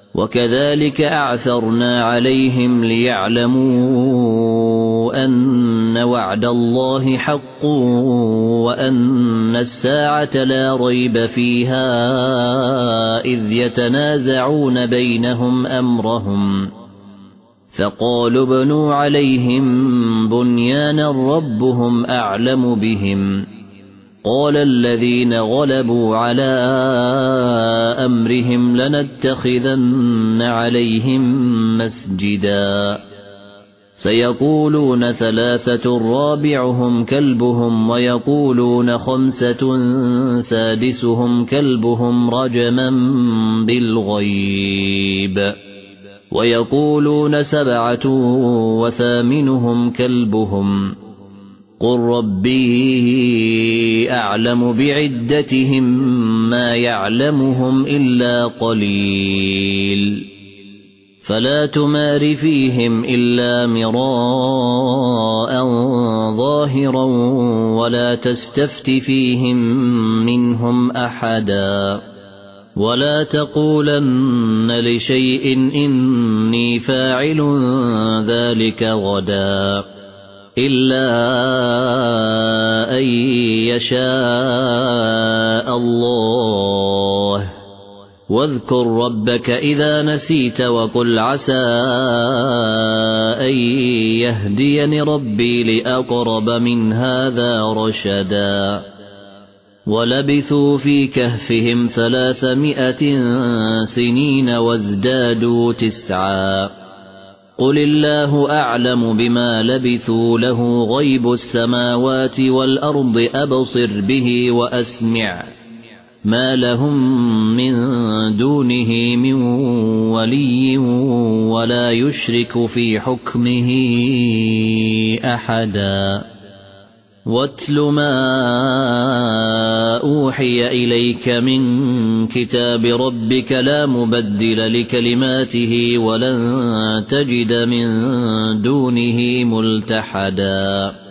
وكذلك أعثرنا عليهم ليعلموا أن وعد الله حق وأن الساعة لا ريب فيها إذ يتنازعون بينهم أمرهم فقالوا ابنوا عليهم بنيانا ربهم أعلم بهم قال الذين غلبوا على أمرهم لنتخذن عليهم مسجدا سيقولون 3 رابعهم كلبهم ويقولون 5 سادسهم كلبهم رجما بالغيب ويقولون 7 وثامنهم كلبهم قل ربي أعلم بعدتهم ما يعلمهم إلا قليل فلا تمار فيهم إلا مراء ظاهرا ولا تستفت فيهم منهم أحدا ولا تقولن لشيء إني فاعل ذلك غدا إلا أن يشاء الله واذكر ربك إذا نسيت وقل عسى أن يهديني ربي لأقرب من هذا رشدا ولبثوا في كهفهم 300 سنين وازدادوا 9 قل الله أعلم بما لبثوا له غيب السماوات والأرض أبصر به وأسمع ما لهم من دونه من ولي ولا يشرك في حكمه أحدا واتل ما أوحي إليك من كتاب ربك لا مبدل لكلماته ولن تجد من دونه ملتحدا